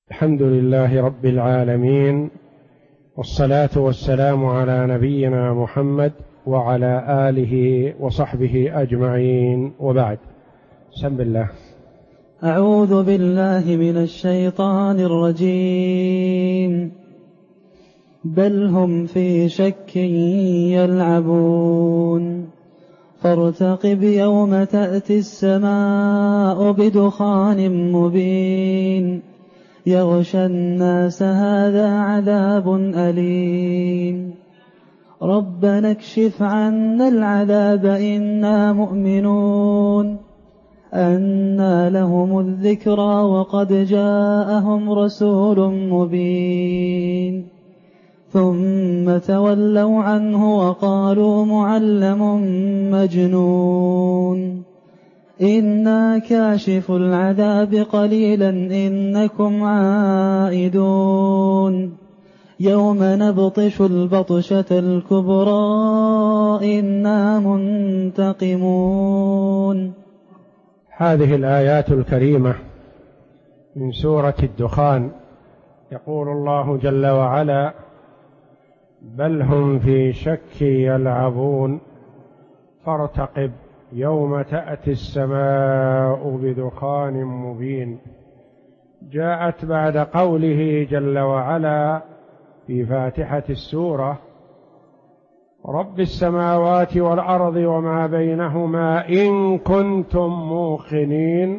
الحمد لله رب العالمين، والصلاة والسلام على نبينا محمد وعلى آله وصحبه أجمعين، وبعد. بسم الله. أعوذ بالله من الشيطان الرجيم. بل هم في شك يلعبون. فارتقب يوم تأتي السماء بدخان مبين يغشى الناس هذا عذاب أليم. ربنا اكشف عنا العذاب إنا مؤمنون. أنى لهم الذكرى وقد جاءهم رسول مبين. ثم تولوا عنه وقالوا معلم مجنون. إنا كاشف العذاب قليلا إنكم عائدون. يوم نبطش البطشة الكبرى إنا منتقمون. هذه الآيات الكريمة من سورة الدخان. يقول الله جل وعلا: بل هم في شك يلعبون فارتقب يوم تأتي السماء بدخان مبين. جاءت بعد قوله جل وعلا في فاتحة السورة: رب السماوات والأرض وما بينهما إن كنتم موقنين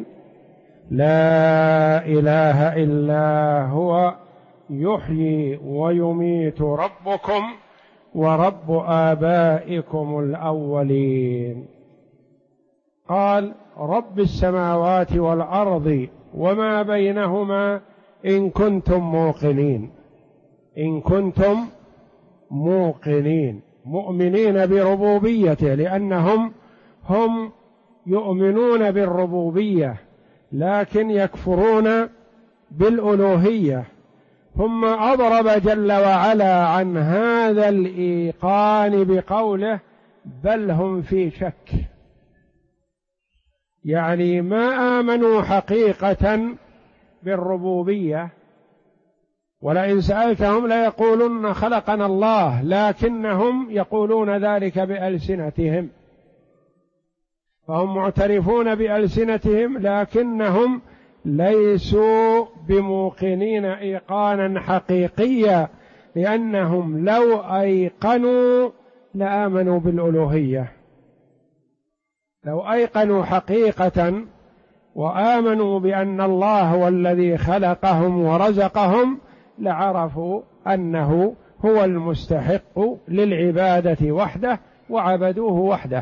لا إله إلا هو يحيي ويميت ربكم ورب آبائكم الأولين. قال: رب السماوات والأرض وما بينهما إن كنتم موقنين. إن كنتم موقنين، مؤمنين بربوبيته، لأنهم يؤمنون بالربوبية لكن يكفرون بالألوهية. ثم أضرب جل وعلا عن هذا الإيقان بقوله: بل هم في شك، يعني ما آمنوا حقيقة بالربوبية. ولئن سألتهم ليقولن خلقنا الله، لكنهم يقولون ذلك بألسنتهم، فهم معترفون بألسنتهم لكنهم ليسوا بموقنين إيقانا حقيقيا، لأنهم لو أيقنوا لآمنوا بالألوهية. لو أيقنوا حقيقة وآمنوا بأن الله هو الذي خلقهم ورزقهم لعرفوا أنه هو المستحق للعبادة وحده وعبدوه وحده.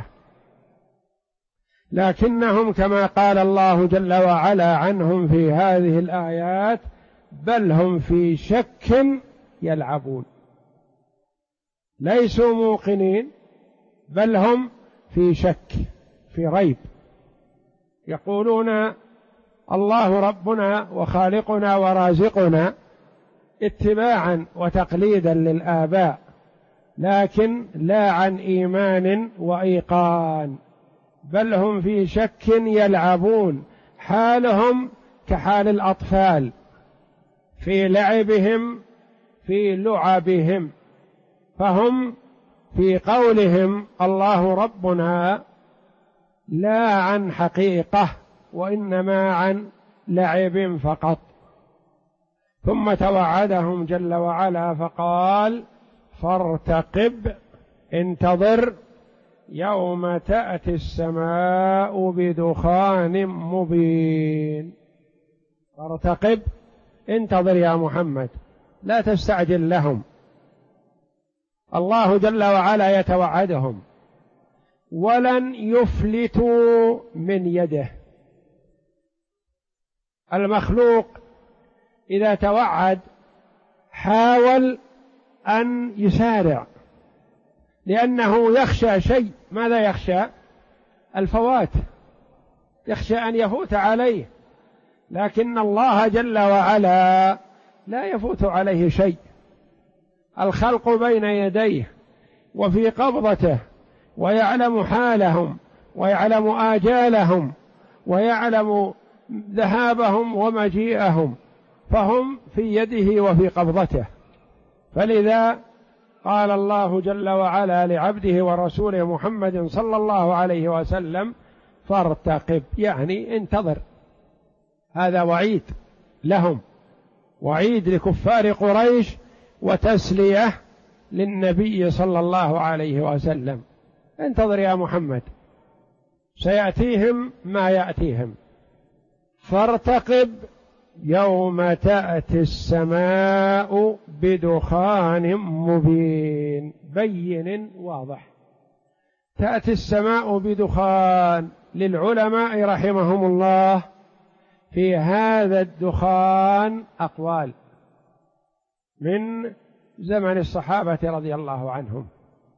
لكنهم كما قال الله جل وعلا عنهم في هذه الآيات: بل هم في شك يلعبون. ليسوا موقنين، بل هم في شك، في ريب. يقولون الله ربنا وخالقنا ورازقنا اتباعا وتقليدا للآباء، لكن لا عن إيمان وإيقان. بل هم في شك يلعبون، حالهم كحال الأطفال في لعبهم في لعبهم. فهم في قولهم الله ربنا لا عن حقيقة، وإنما عن لعب فقط. ثم توعدهم جل وعلا فقال: فارتقب، انتظر، يوم تأتي السماء بدخان مبين. فارتقب، انتظر يا محمد، لا تستعجل لهم. الله جل وعلا يتوعدهم ولن يفلتوا من يده. المخلوق إذا توعد حاول أن يسارع، لأنه يخشى شيء. ماذا يخشى؟ الفوات، يخشى أن يفوت عليه. لكن الله جل وعلا لا يفوت عليه شيء. الخلق بين يديه وفي قبضته، ويعلم حالهم ويعلم آجالهم ويعلم ذهابهم ومجيئهم، فهم في يده وفي قبضته. فلذا قال الله جل وعلا لعبده ورسوله محمد صلى الله عليه وسلم: فارتقب، يعني انتظر. هذا وعيد لهم، وعيد لكفار قريش، وتسلية للنبي صلى الله عليه وسلم. انتظر يا محمد، سيأتيهم ما يأتيهم. فارتقب يوم تأتي السماء بدخان مبين، بين واضح. تأتي السماء بدخان، للعلماء رحمهم الله في هذا الدخان أقوال من زمن الصحابة رضي الله عنهم.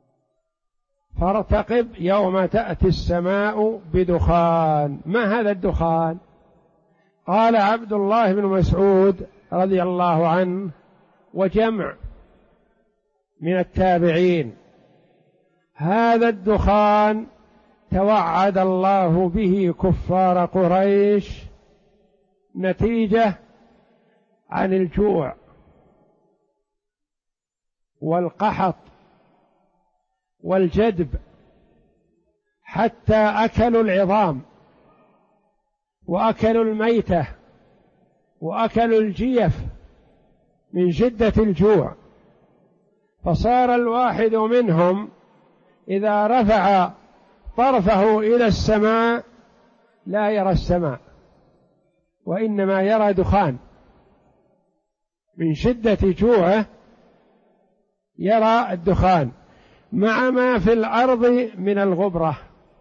فارتقب يوم تأتي السماء بدخان، ما هذا الدخان؟ قال عبد الله بن مسعود رضي الله عنه وجمع من التابعين: هذا الدخان توعد الله به كفار قريش نتيجة عن الجوع والقحط والجدب، حتى أكلوا العظام وأكلوا الميتة وأكلوا الجيف من شدة الجوع. فصار الواحد منهم إذا رفع طرفه إلى السماء لا يرى السماء، وإنما يرى دخان من شدة جوعه، يرى الدخان مع ما في الأرض من الغبرة،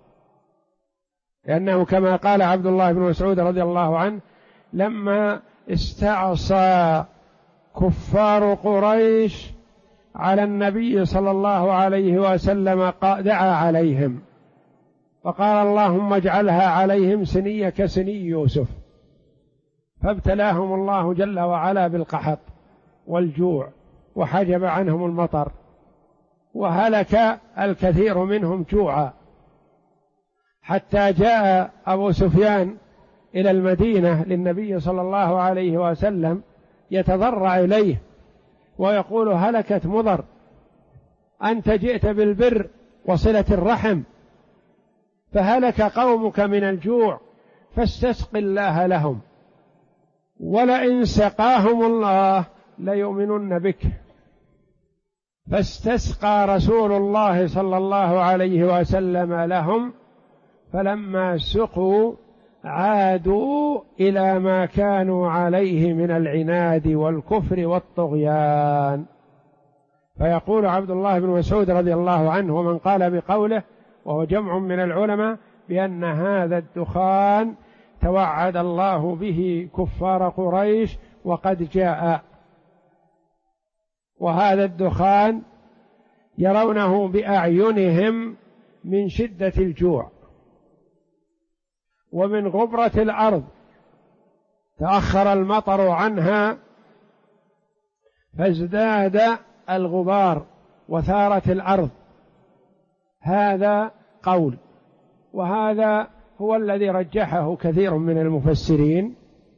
لأنه كما قال عبد الله بن مسعود رضي الله عنه: لما استعصى كفار قريش على النبي صلى الله عليه وسلم دعا عليهم فقال: اللهم اجعلها عليهم سنية كسني يوسف، فابتلاهم الله جل وعلا بالقحط والجوع وحجب عنهم المطر، وهلك الكثير منهم جوعا، حتى جاء أبو سفيان إلى المدينة للنبي صلى الله عليه وسلم يتضرع إليه ويقول: هلكت مضر، أنت جئت بالبر وصلة الرحم، فهلك قومك من الجوع، فاستسق الله لهم، ولئن سقاهم الله ليؤمنن بك. فاستسقى رسول الله صلى الله عليه وسلم لهم، فلما سقوا عادوا إلى ما كانوا عليه من العناد والكفر والطغيان. فيقول عبد الله بن مسعود رضي الله عنه ومن قال بقوله وهو جمع من العلماء بأن هذا الدخان توعد الله به كفار قريش وقد جاء، وهذا الدخان يرونه بأعينهم من شدة الجوع ومن غبرة الأرض، تأخر المطر عنها فازداد الغبار وثارت الأرض. هذا قول، وهذا هو الذي رجحه كثير من المفسرين،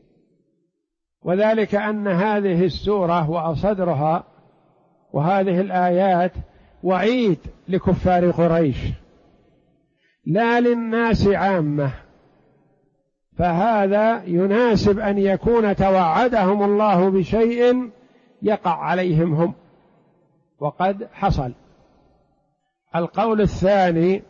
وذلك أن هذه السورة وصدرها وهذه الآيات وعيد لكفار قريش لا للناس عامة، فهذا يناسب أن يكون توعدهم الله بشيء يقع عليهم هم، وقد حصل. القول الثاني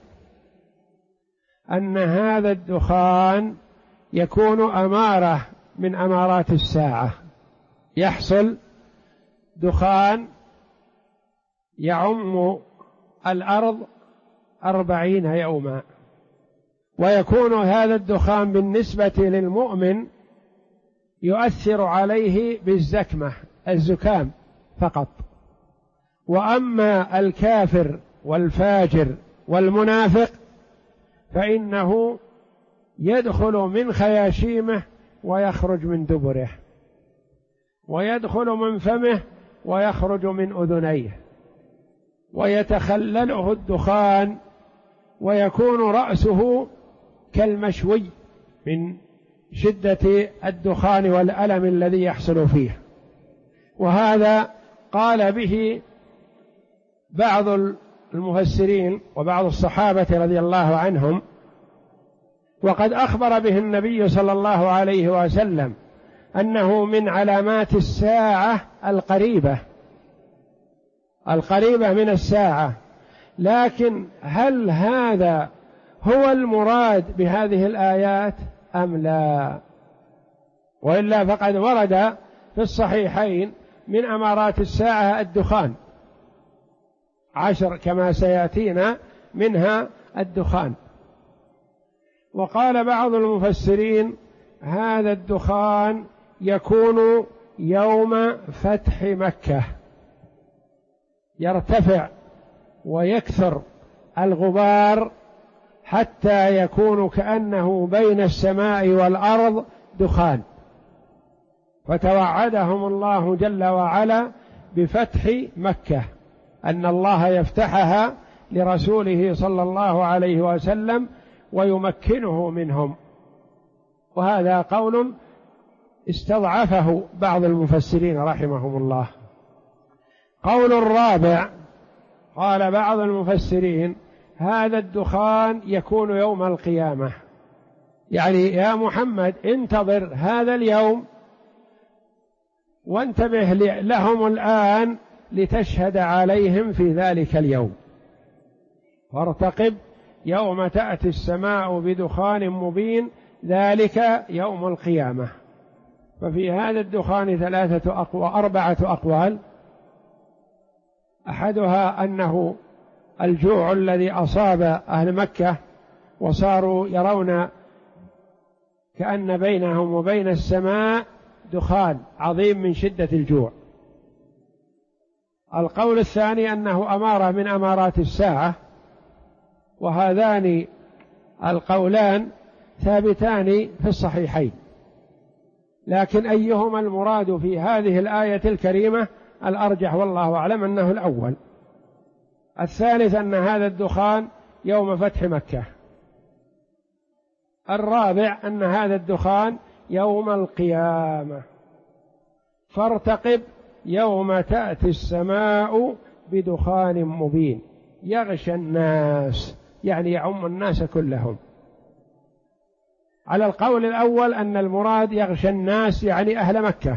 أن هذا الدخان يكون أمارة من أمارات الساعة، يحصل دخان يعم الأرض 40 يوما، ويكون هذا الدخان بالنسبة للمؤمن يؤثر عليه بالزكمة الزكام فقط، وأما الكافر والفاجر والمنافق فإنه يدخل من خياشيمه ويخرج من دبره، ويدخل من فمه ويخرج من أذنيه، ويتخلله الدخان ويكون رأسه كالمشوي من شدة الدخان والألم الذي يحصل فيه. وهذا قال به بعض المفسرين وبعض الصحابة رضي الله عنهم، وقد أخبر به النبي صلى الله عليه وسلم أنه من علامات الساعة القريبة من الساعة. لكن هل هذا هو المراد بهذه الآيات أم لا؟ وإلا فقد ورد في الصحيحين من أمارات الساعة الدخان 10 كما سيأتينا منها الدخان. وقال بعض المفسرين هذا الدخان يكون يوم فتح مكة، يرتفع ويكثر الغبار حتى يكون كأنه بين السماء والأرض دخان، فتوعدهم الله جل وعلا بفتح مكة، أن الله يفتحها لرسوله صلى الله عليه وسلم ويمكنه منهم. وهذا قول استضعفه بعض المفسرين رحمهم الله. قول الرابع قال بعض المفسرين هذا الدخان يكون يوم القيامة، يعني يا محمد انتظر هذا اليوم وانتبه لهم الآن لتشهد عليهم في ذلك اليوم، فارتقب يوم تأتي السماء بدخان مبين ذلك يوم القيامة. ففي هذا الدخان 4 أقوال، أحدها أنه الجوع الذي أصاب أهل مكة وصاروا يرون كأن بينهم وبين السماء دخان عظيم من شدة الجوع. القول الثاني أنه أمارة من أمارات الساعة، وهذان القولان ثابتان في الصحيحين، لكن أيهما المراد في هذه الآية الكريمة الأرجح والله أعلم أنه الأول. الثالث أن هذا الدخان يوم فتح مكة. الرابع أن هذا الدخان يوم القيامة، فارتقب يوم تأتي السماء بدخان مبين يغشى الناس، يعني يعم الناس كلهم. على القول الأول أن المراد يغشى الناس يعني أهل مكة،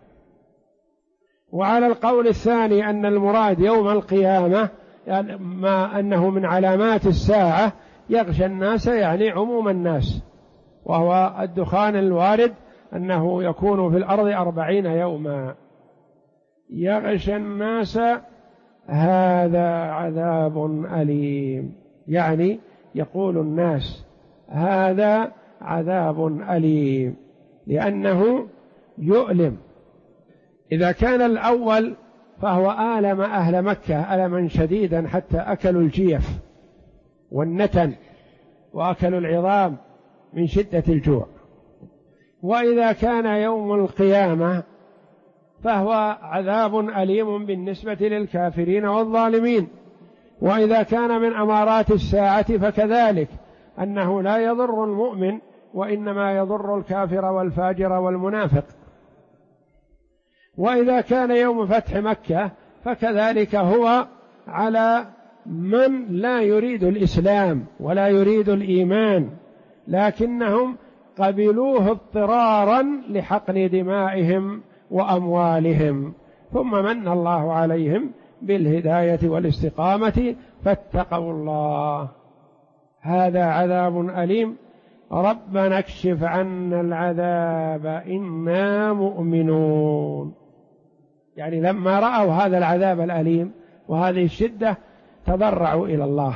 وعلى القول الثاني أن المراد يوم القيامة يعني ما أنه من علامات الساعة يغشى الناس يعني عموم الناس، وهو الدخان الوارد أنه يكون في الأرض 40 يوما. يغشى الناس هذا عذاب أليم، يعني يقول الناس هذا عذاب أليم لأنه يؤلم. إذا كان الأول فهو آلم أهل مكة ألما شديدا حتى أكلوا الجيف والنتن وأكلوا العظام من شدة الجوع. وإذا كان يوم القيامة فهو عذاب أليم بالنسبة للكافرين والظالمين. وإذا كان من أمارات الساعة فكذلك أنه لا يضر المؤمن وإنما يضر الكافر والفاجر والمنافق. وإذا كان يوم فتح مكة فكذلك هو على من لا يريد الإسلام ولا يريد الإيمان، لكنهم قبلوه اضطرارا لحقن دمائهم وأموالهم، ثم من الله عليهم بالهداية والاستقامة فاتقوا الله. هذا عذاب أليم ربنا اكشف عنا العذاب إنا مؤمنون. يعني لما رأوا هذا العذاب الأليم وهذه الشدة تضرعوا إلى الله،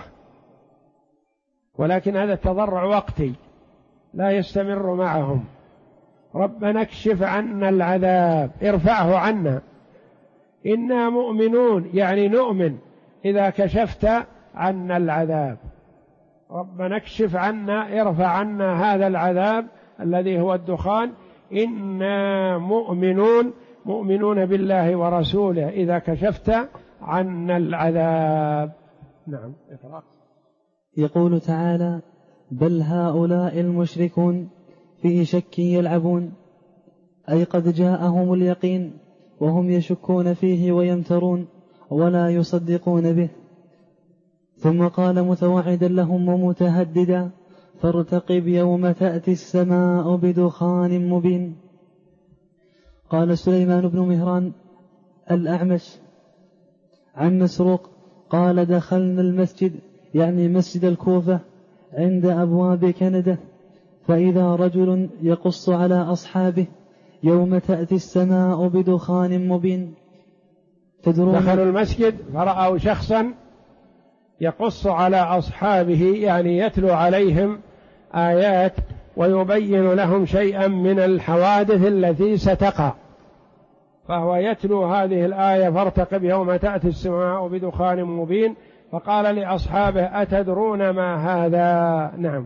ولكن هذا التضرع وقتي لا يستمر معهم. ربنا اكشف عنا العذاب، ارفعه عنا. إنا مؤمنون يعني نؤمن إذا كشفت عنا العذاب. ربنا اكشف عنا، ارفع عنا هذا العذاب الذي هو الدخان. إنا مؤمنون، مؤمنون بالله ورسوله إذا كشفت عنا العذاب. نعم اقرأ. يقول تعالى: بل هؤلاء المشركون في شك يلعبون، أي قد جاءهم اليقين وهم يشكون فيه ويمترون ولا يصدقون به. ثم قال متوعدا لهم ومتهددا: فارتقب يوم تأتي السماء بدخان مبين. قال سليمان بن مهران الأعمش عن مسروق قال: دخلنا المسجد، يعني مسجد الكوفة، عند أبواب كندة، فإذا رجل يقص على أصحابه: يوم تأتي السماء بدخان مبين. دخلوا المسجد فرأوا شخصا يقص على أصحابه، يعني يتلو عليهم آيات ويبين لهم شيئا من الحوادث التي ستقع، فهو يتلو هذه الآية: فارتقب يوم تأتي السماء بدخان مبين. فقال لأصحابه: أتدرون ما هذا؟ نعم.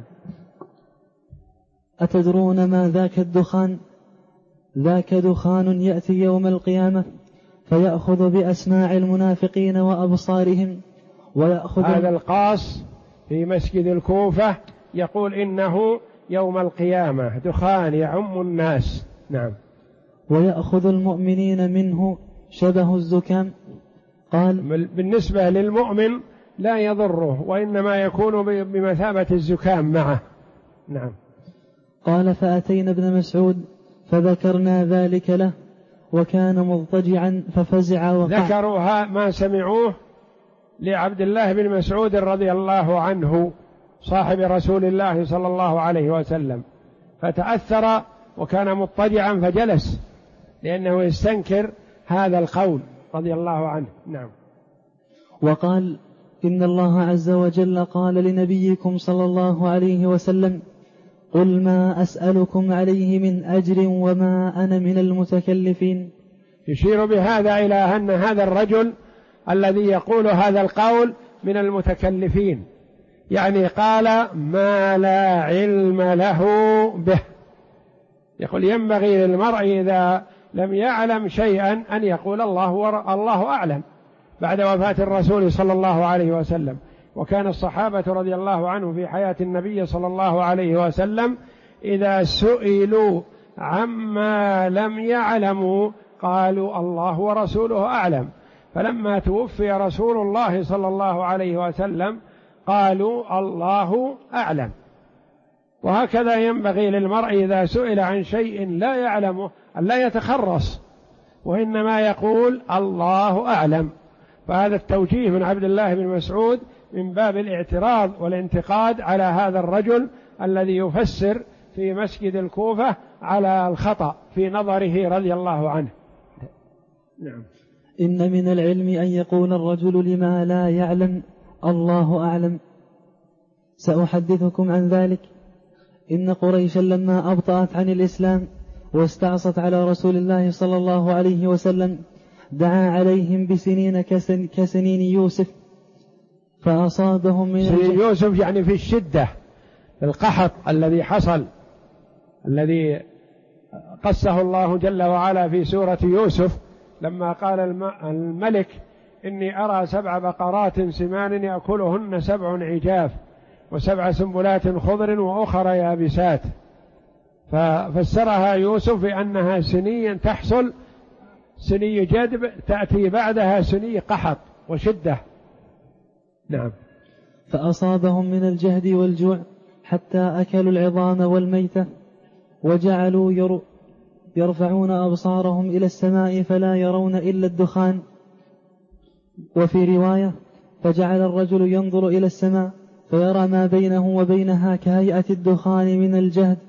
أتدرون ما ذاك الدخان؟ ذاك دخان يأتي يوم القيامة فيأخذ بأسماع المنافقين وأبصارهم ويأخذ. هذا القاص في مسجد الكوفة يقول إنه يوم القيامة دخان يعم الناس. نعم. ويأخذ المؤمنين منه شبه الزكام. قال: بالنسبة للمؤمن لا يضره، وإنما يكون بمثابة الزكام معه. نعم. قال: فأتينا ابن مسعود فذكرنا ذلك له وكان مضطجعا ففزع وقع. ذكروا ما سمعوه لعبد الله بن مسعود رضي الله عنه صاحب رسول الله صلى الله عليه وسلم، فتأثر وكان مضطجعا فجلس لأنه يستنكر هذا القول رضي الله عنه. نعم. وقال: إن الله عز وجل قال لنبيكم صلى الله عليه وسلم: قل ما أسألكم عليه من أجر وما أنا من المتكلفين. يشير بهذا إلى أن هذا الرجل الذي يقول هذا القول من المتكلفين، يعني قال ما لا علم له به. يقول ينبغي للمرء إذا لم يعلم شيئا أن يقول الله أعلم بعد وفاة الرسول صلى الله عليه وسلم. وكان الصحابة رضي الله عنهم في حياة النبي صلى الله عليه وسلم إذا سئلوا عما لم يعلموا قالوا الله ورسوله أعلم، فلما توفي رسول الله صلى الله عليه وسلم قالوا الله أعلم. وهكذا ينبغي للمرء إذا سئل عن شيء لا يعلمه أن لا يتخرص، وإنما يقول الله أعلم. فهذا التوجيه من عبد الله بن مسعود من باب الاعتراض والانتقاد على هذا الرجل الذي يفسر في مسجد الكوفة على الخطأ في نظره رضي الله عنه. نعم. إن من العلم أن يقول الرجل لما لا يعلم الله أعلم. سأحدثكم عن ذلك. إن قريشا لما أبطأت عن الإسلام واستعصت على رسول الله صلى الله عليه وسلم دعا عليهم بسنين كسنين يوسف فأصابهم من سنين يوسف يعني في الشدة، القحط الذي حصل، الذي قصه الله جل وعلا في سورة يوسف لما قال الملك إني أرى 7 بقرات سمان يأكلهن 7 عجاف و7 سنبلات خضر وأخر يابسات، ففسرها يوسف بأنها سنيا تحصل، سني جدب تأتي بعدها سني قحط وشدة. نعم. فأصابهم من الجهد والجوع حتى أكلوا العظام والميتة وجعلوا يرفعون أبصارهم إلى السماء فلا يرون إلا الدخان. وفي رواية فجعل الرجل ينظر إلى السماء فيرى ما بينه وبينها كهيئة الدخان من الجهد.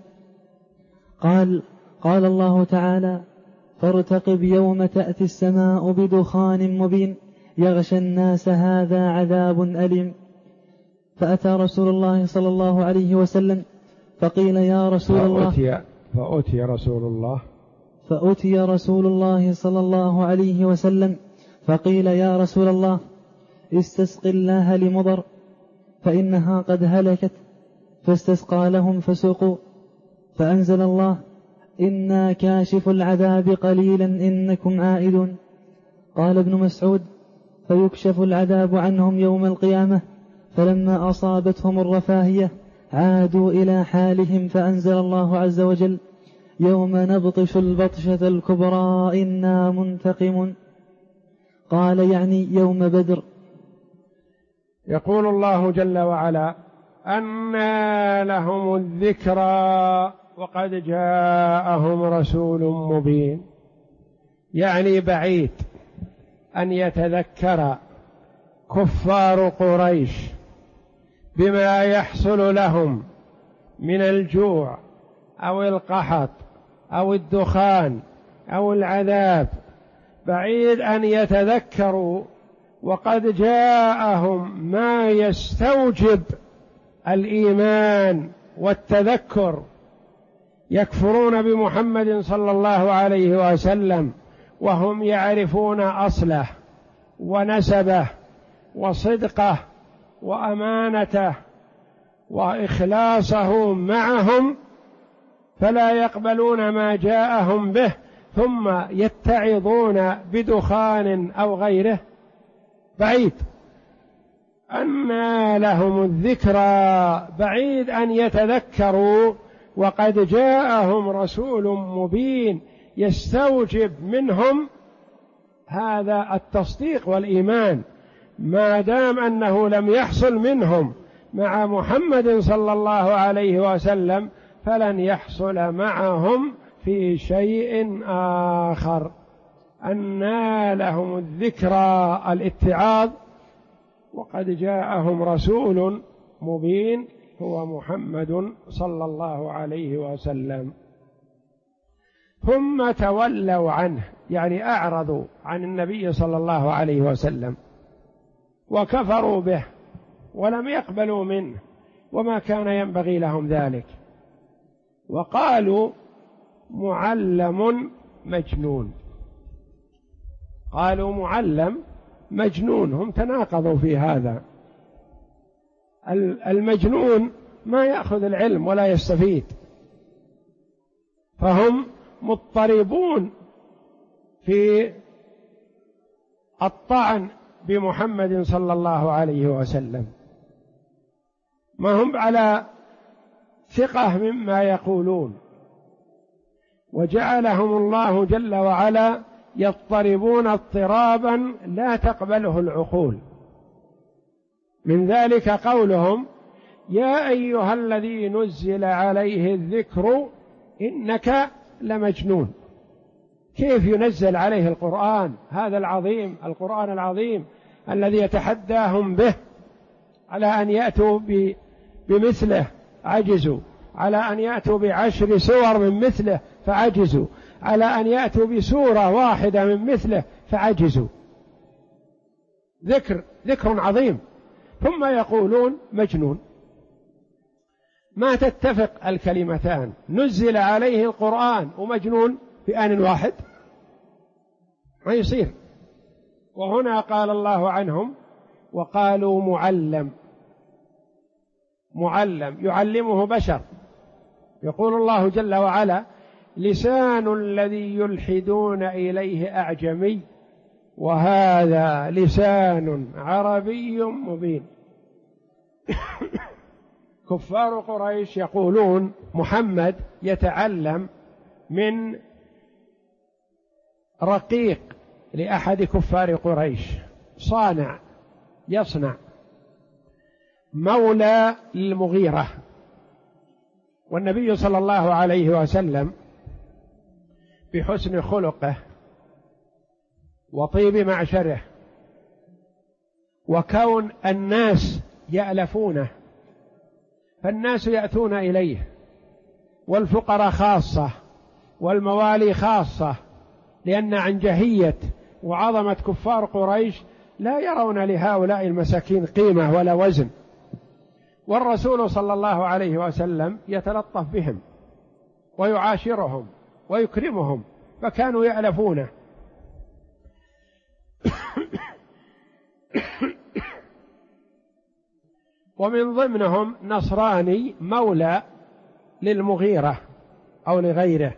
قال الله تعالى: فارتقب يوم تأتي السماء بدخان مبين يغشى الناس هذا عذاب أليم. فأتى رسول الله صلى الله عليه وسلم فقيل يا رسول الله فأتي رسول الله صلى الله عليه وسلم فقيل يا رسول الله استسق الله لمضر فإنها قد هلكت، فاستسقى لهم فسقوا، فأنزل الله: إنا كاشف العذاب قليلا إنكم عائدون. قال ابن مسعود: فيكشف العذاب عنهم يوم القيامة، فلما أصابتهم الرفاهية عادوا إلى حالهم فأنزل الله عز وجل يوم نبطش البطشة الكبرى إنا منتقم. قال يعني يوم بدر. يقول الله جل وعلا أنى لهم الذكرى وقد جاءهم رسول مبين، يعني بعيد أن يتذكر كفار قريش بما يحصل لهم من الجوع أو القحط أو الدخان أو العذاب، بعيد أن يتذكروا وقد جاءهم ما يستوجب الإيمان والتذكر. يكفرون بمحمد صلى الله عليه وسلم وهم يعرفون أصله ونسبه وصدقه وأمانته وإخلاصه معهم، فلا يقبلون ما جاءهم به ثم يتعظون بدخان أو غيره. بعيد أنى لهم الذكرى، بعيد أن يتذكروا وقد جاءهم رسول مبين يستوجب منهم هذا التصديق والإيمان. ما دام أنه لم يحصل منهم مع محمد صلى الله عليه وسلم فلن يحصل معهم في شيء آخر. أنى لهم الذكرى الاتعاظ وقد جاءهم رسول مبين هو محمد صلى الله عليه وسلم. ثم تولوا عنه، يعني أعرضوا عن النبي صلى الله عليه وسلم وكفروا به ولم يقبلوا منه وما كان ينبغي لهم ذلك، وقالوا معلم مجنون. قالوا معلم مجنون، هم تناقضوا في هذا. المجنون ما يأخذ العلم ولا يستفيد، فهم مضطربون في الطعن بمحمد صلى الله عليه وسلم، ما هم على ثقة مما يقولون، وجعلهم الله جل وعلا يضطربون اضطرابا لا تقبله العقول. من ذلك قولهم يا أيها الذي نزل عليه الذكر إنك لمجنون. كيف ينزل عليه القرآن هذا العظيم، القرآن العظيم الذي يتحداهم به، على أن يأتوا بمثله عجزوا، على أن يأتوا ب10 سور من مثله فعجزوا، على أن يأتوا بسورة واحدة من مثله فعجزوا. ذكر عظيم، ثم يقولون مجنون. ما تتفق الكلمتان، نزل عليه القرآن ومجنون في آن واحد، ما يصير. وهنا قال الله عنهم وقالوا معلم يعلمه بشر. يقول الله جل وعلا لسان الذي يلحدون إليه أعجمي وهذا لسان عربي مبين. كفار قريش يقولون محمد يتعلم من رقيق لأحد كفار قريش، يصنع مولى للمغيرة. والنبي صلى الله عليه وسلم بحسن خلقه وطيب معشره وكون الناس يألفونه، فالناس يأتون إليه، والفقراء خاصة والموالي خاصة، لأن عنجهية وعظمة كفار قريش لا يرون لهؤلاء المساكين قيمة ولا وزن. والرسول صلى الله عليه وسلم يتلطف بهم ويعاشرهم ويكرمهم، فكانوا يألفونه. ومن ضمنهم نصراني مولى للمغيرة أو لغيره،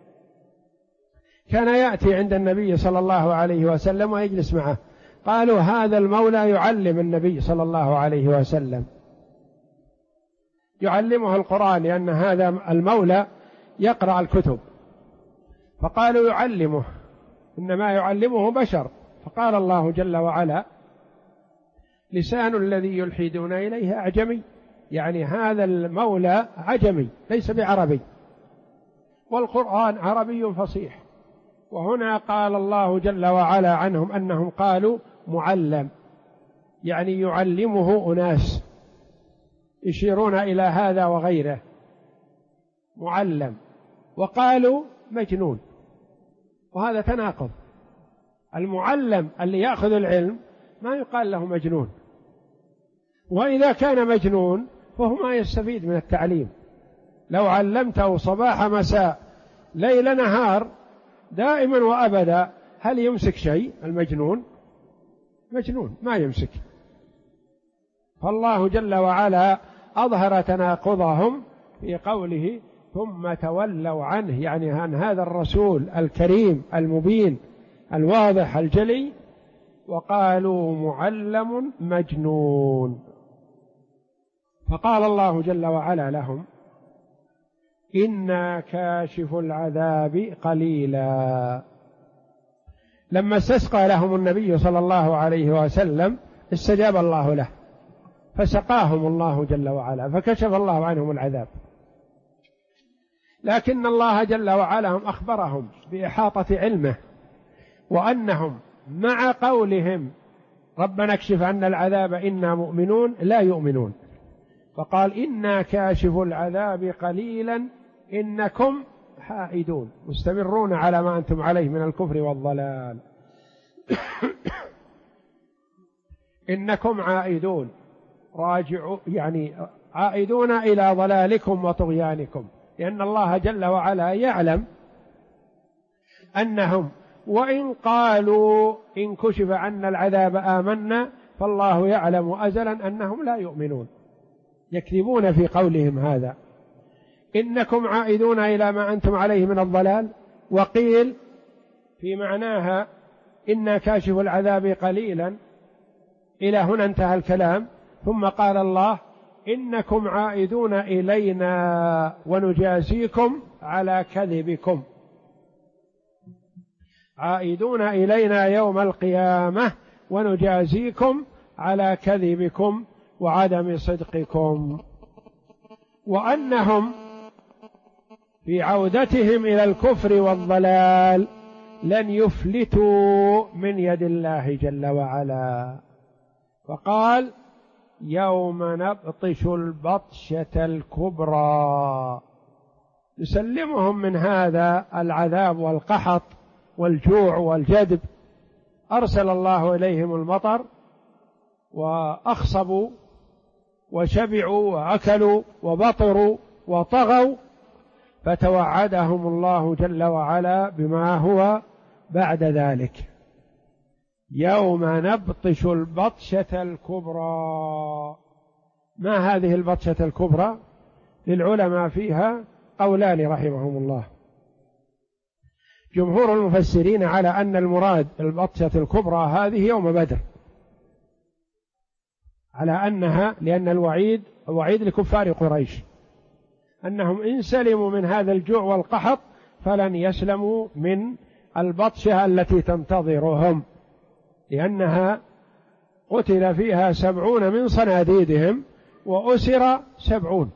كان يأتي عند النبي صلى الله عليه وسلم ويجلس معه. قالوا هذا المولى يعلم النبي صلى الله عليه وسلم، يعلمه القرآن، لأن هذا المولى يقرأ الكتب، فقالوا يعلمه، إنما يعلمه بشر. فقال الله جل وعلا: لسان الذي يلحدون إليه أعجمي، يعني هذا المولى عجمي ليس بعربي، والقرآن عربي فصيح. وهنا قال الله جل وعلا عنهم أنهم قالوا معلم، يعني يعلمه أناس، يشيرون إلى هذا وغيره، معلم. وقالوا مجنون، وهذا تناقض. المعلم اللي يأخذ العلم ما يقال له مجنون، وإذا كان مجنون فهو ما يستفيد من التعليم. لو علمته صباح مساء ليل نهار دائما وأبدا هل يمسك شيء؟ المجنون مجنون ما يمسك. فالله جل وعلا أظهر تناقضهم في قوله: ثم تولوا عنه، يعني عن هذا الرسول الكريم المبين الواضح الجلي، وقالوا معلم مجنون. فقال الله جل وعلا لهم: إنا كاشف العذاب قليلا. لما استسقى لهم النبي صلى الله عليه وسلم استجاب الله له، فسقاهم الله جل وعلا، فكشف الله عنهم العذاب. لكن الله جل وعلا أخبرهم بإحاطة علمه، وأنهم مع قولهم ربنا اكشف عنا العذاب إنا مؤمنون لا يؤمنون، فقال: إنا كاشف العذاب قليلا إنكم عائدون، مستمرون على ما أنتم عليه من الكفر والضلال. إنكم عائدون، راجعوا، يعني عائدون إلى ضلالكم وطغيانكم، لأن الله جل وعلا يعلم أنهم وإن قالوا إن كشف عنا العذاب آمنا، فالله يعلم أزلا أنهم لا يؤمنون، يكذبون في قولهم هذا. إنكم عائدون إلى ما أنتم عليه من الضلال. وقيل في معناها إنا كاشف العذاب قليلا، إلى هنا انتهى الكلام. ثم قال الله: إنكم عائدون إلينا ونجازيكم على كذبكم، عائدون إلينا يوم القيامة ونجازيكم على كذبكم وعدم صدقكم. وأنهم في عودتهم إلى الكفر والضلال لن يفلتوا من يد الله جل وعلا. فقال: يوم نبطش البطشة الكبرى، يسلمهم من هذا العذاب والقحط والجوع والجدب. أرسل الله إليهم المطر وأخصبوا وشبعوا وأكلوا وبطروا وطغوا، فتوعدهم الله جل وعلا بما هو بعد ذلك: يوم نبطش البطشة الكبرى. ما هذه البطشة الكبرى؟ للعلماء فيها قولان رحمهم الله. جمهور المفسرين على أن المراد البطشة الكبرى هذه يوم بدر، على أنها لأن الوعيد لكفار قريش، أنهم إن سلموا من هذا الجوع والقحط فلن يسلموا من البطشة التي تنتظرهم، لأنها قتل فيها 70 من صناديدهم وأسر 70،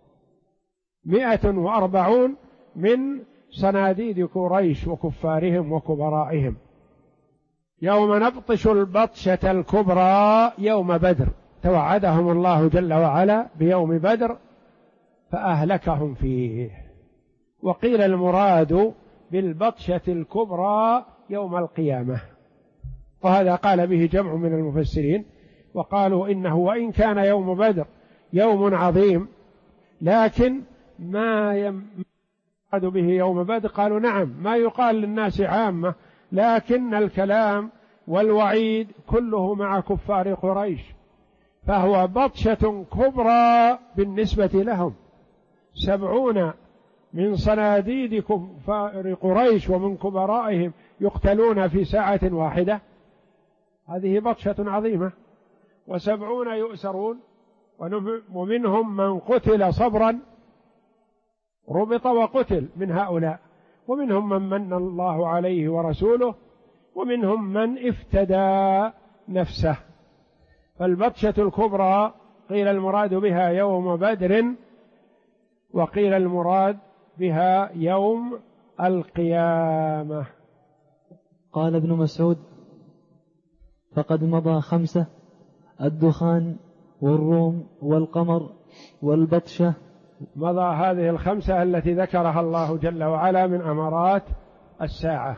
140 من صناديد قريش وكفارهم وكبرائهم. يوم نبطش البطشة الكبرى يوم بدر، توعدهم الله جل وعلا بيوم بدر فأهلكهم فيه. وقيل المراد بالبطشة الكبرى يوم القيامة، وهذا قال به جمع من المفسرين، وقالوا إنه وإن كان يوم بدر يوم عظيم، لكن ما يراد به يوم بدر قالوا نعم ما يقال للناس عامة، لكن الكلام والوعيد كله مع كفار قريش، فهو بطشة كبرى بالنسبة لهم. 70 من صناديد كفار قريش ومن كبرائهم يقتلون في ساعة واحدة، هذه بطشة عظيمة. و70 يؤسرون ومنهم من قتل صبرا ربط وقتل من هؤلاء، ومنهم من من الله عليه ورسوله، ومنهم من افتدى نفسه. فالبطشة الكبرى قيل المراد بها يوم بدر، وقيل المراد بها يوم القيامة. قال ابن مسعود: فقد مضى 5: الدخان والروم والقمر والبطشة. مضى هذه 5 التي ذكرها الله جل وعلا من أمارات الساعة: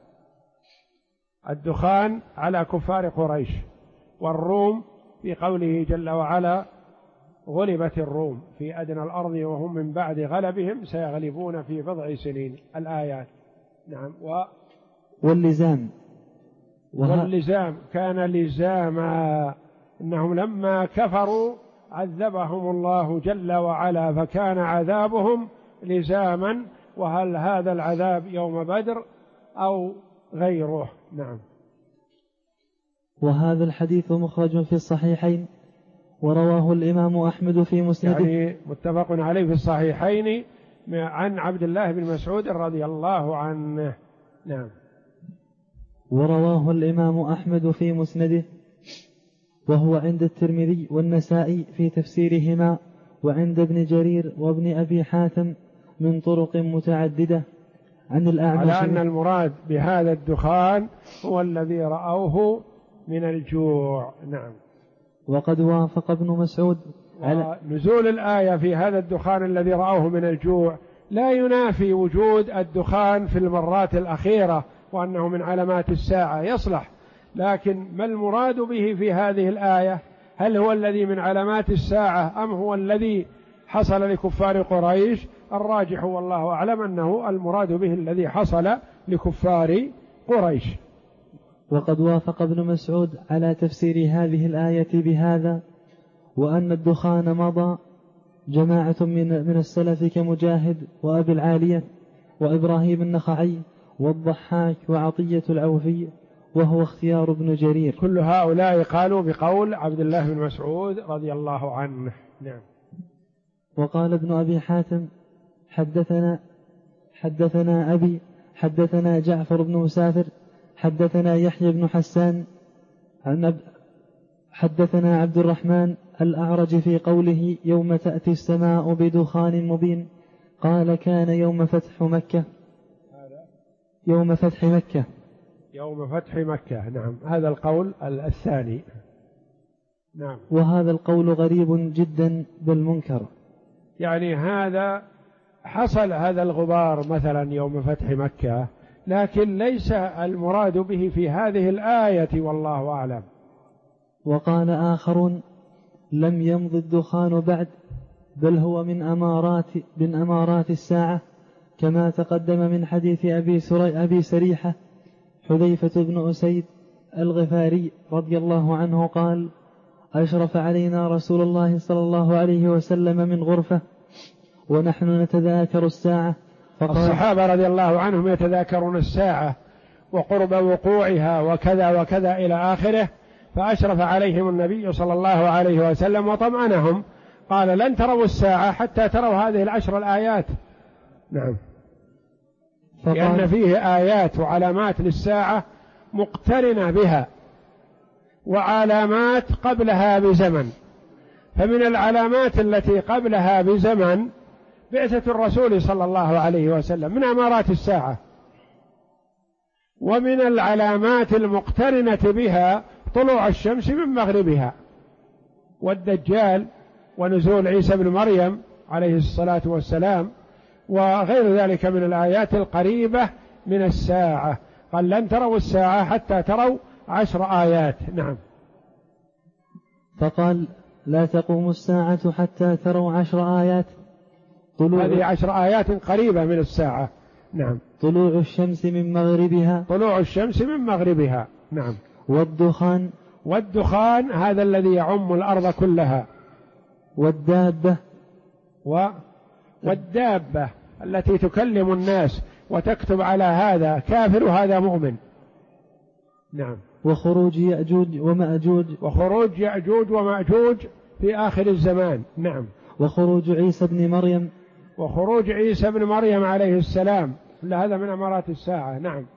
الدخان على كفار قريش، والروم في قوله جل وعلا: غلبت الروم في أدنى الأرض وهم من بعد غلبهم سيغلبون في بضع سنين. الآيات. نعم. واللزام. واللزام كان لزاما، إنهم لما كفروا عذبهم الله جل وعلا فكان عذابهم لزاما. وهل هذا العذاب يوم بدر أو غيره؟ نعم. وهذا الحديث مخرج في الصحيحين، ورواه الإمام أحمد في مسنده، يعني متفق عليه في الصحيحين عن عبد الله بن مسعود رضي الله عنه. نعم. ورواه الإمام أحمد في مسنده، وهو عند الترمذي والنسائي في تفسيرهما، وعند ابن جرير وابن أبي حاتم من طرق متعددة عن الأعمش، على أن المراد بهذا الدخان هو الذي رأوه من الجوع. نعم. وقد وافق ابن مسعود على نزول الآية في هذا الدخان الذي رأوه من الجوع لا ينافي وجود الدخان في المرات الأخيرة وأنه من علامات الساعة، يصلح، لكن ما المراد به في هذه الآية؟ هل هو الذي من علامات الساعة أم هو الذي حصل لكفار قريش؟ الراجح والله أعلم أنه المراد به الذي حصل لكفار قريش. وقد وافق ابن مسعود على تفسير هذه الآية بهذا، وأن الدخان مضى جماعة من السلف كمجاهد وأبي العالية وإبراهيم النخعي والضحاك وعطية العوفي، وهو اختيار ابن جرير. كل هؤلاء قالوا بقول عبد الله بن مسعود رضي الله عنه. نعم. وقال ابن أبي حاتم: حدثنا أبي حدثنا جعفر بن مسافر حدثنا يحيى بن حسان حدثنا عبد الرحمن الأعرج في قوله: يوم تأتي السماء بدخان مبين، قال: كان يوم فتح مكة. يوم فتح مكة. يوم فتح مكة. نعم. هذا القول الثاني. نعم. وهذا القول غريب جدا بل منكر، يعني هذا حصل هذا الغبار مثلا يوم فتح مكة، لكن ليس المراد به في هذه الآية والله أعلم. وقال آخرون: لم يمض الدخان بعد، بل هو من أمارات الساعة، كما تقدم من حديث أبي سريحة حذيفة بن أسيد الغفاري رضي الله عنه قال: أشرف علينا رسول الله صلى الله عليه وسلم من غرفة ونحن نتذاكر الساعة، الصحابة رضي الله عنهم يتذاكرون الساعة وقرب وقوعها وكذا وكذا إلى آخره، فأشرف عليهم النبي صلى الله عليه وسلم وطمأنهم، قال: لن تروا الساعة حتى تروا هذه 10 الآيات. نعم. لأن فيه آيات وعلامات للساعة مقترنة بها وعلامات قبلها بزمن، فمن العلامات التي قبلها بزمن بعثة الرسول صلى الله عليه وسلم من أمارات الساعة، ومن العلامات المقترنة بها طلوع الشمس من مغربها، والدجال، ونزول عيسى بن مريم عليه الصلاة والسلام، وغير ذلك من الآيات القريبة من الساعة. قال: لن تروا الساعة حتى تروا 10 آيات. نعم. فقال: لا تقوم الساعة حتى تروا 10 آيات. هذه 10 آيات قريبة من الساعة. نعم. طلوع الشمس من مغربها. طلوع الشمس من مغربها. نعم. والدخان هذا الذي يعم الأرض كلها. والدابة. والدابة التي تكلم الناس وتكتب على هذا كافر وهذا مؤمن. نعم. وخروج يأجوج ومأجوج. وخروج يأجوج ومأجوج في آخر الزمان. نعم. وخروج عيسى بن مريم. وخروج عيسى بن مريم عليه السلام، هذا من أمارات الساعة. نعم.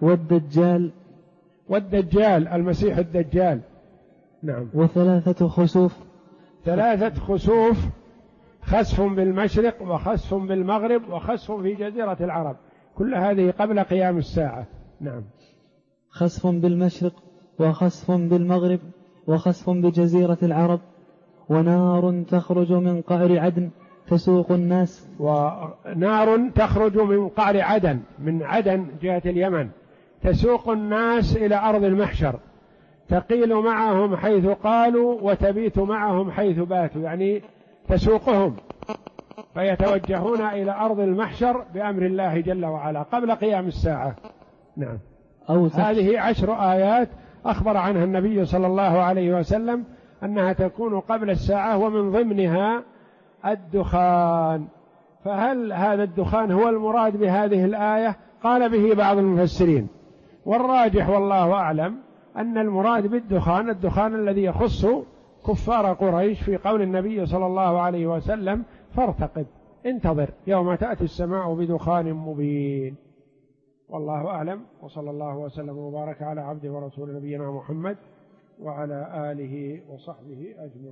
والدجال المسيح الدجال. نعم. وثلاثة خسوف. 3 خسوف: خسف بالمشرق، وخسف بالمغرب، وخسف في جزيرة العرب، كل هذه قبل قيام الساعة. نعم. خسف بالمشرق، وخسف بالمغرب، وخسف بجزيرة العرب، ونار تخرج من قعر عدن تسوق الناس. ونار تخرج من قعر عدن، من عدن جهة اليمن، تسوق الناس إلى أرض المحشر، تقيل معهم حيث قالوا وتبيت معهم حيث باتوا، يعني تسوقهم فيتوجهون إلى أرض المحشر بأمر الله جل وعلا قبل قيام الساعة. نعم. هذه 10 آيات أخبر عنها النبي صلى الله عليه وسلم أنها تكون قبل الساعة، ومن ضمنها الدخان. فهل هذا الدخان هو المراد بهذه الآية؟ قال به بعض المفسرين، والراجح والله أعلم أن المراد بالدخان الدخان الذي يخص كفار قريش في قول النبي صلى الله عليه وسلم: فارتقب، انتظر يوم تأتي السماء بدخان مبين. والله أعلم، وصلى الله وسلم وبارك على عبده ورسول نبينا محمد وعلى آله وصحبه أجمعين.